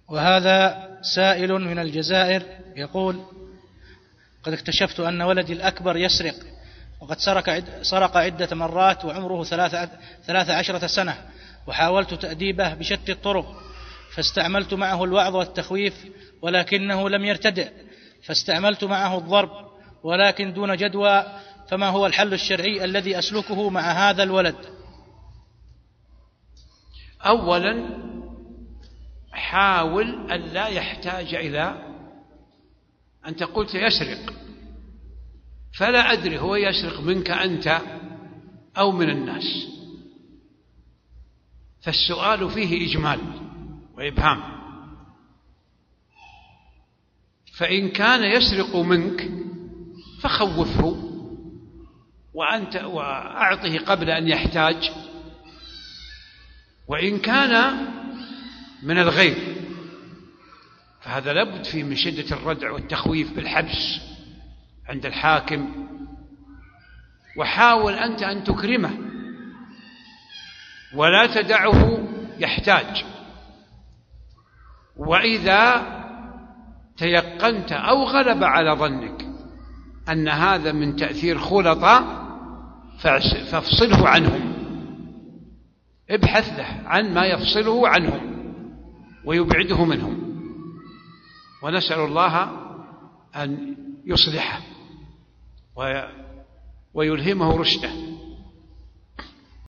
وهذا سائل من الجزائر يقول: قد اكتشفت أن ولدي الأكبر يسرق، وقد سرق عدة مرات وعمره 13 سنة، وحاولت تأديبه بشتى الطرق، فاستعملت معه الوعظ والتخويف ولكنه لم يرتدع، فاستعملت معه الضرب ولكن دون جدوى، فما هو الحل الشرعي الذي أسلكه مع هذا الولد؟ أولا حاول أن لا يحتاج إلى أنت قلت يسرق، فلا أدري هو يسرق منك أنت أو من الناس، فالسؤال فيه إجمال وإبهام. فإن كان يسرق منك فخوفه وأعطه قبل أن يحتاج، وإن كان من الغير فهذا لابد فيه من شدة الردع والتخويف بالحبس عند الحاكم. وحاول أنت أن تكرمه ولا تدعه يحتاج، وإذا تيقنت أو غلب على ظنك أن هذا من تأثير خلطة فافصله عنهم، ابحث له عن ما يفصله عنهم ويبعده منهم، ونسأل الله أن يصلحه ويلهمه رشده.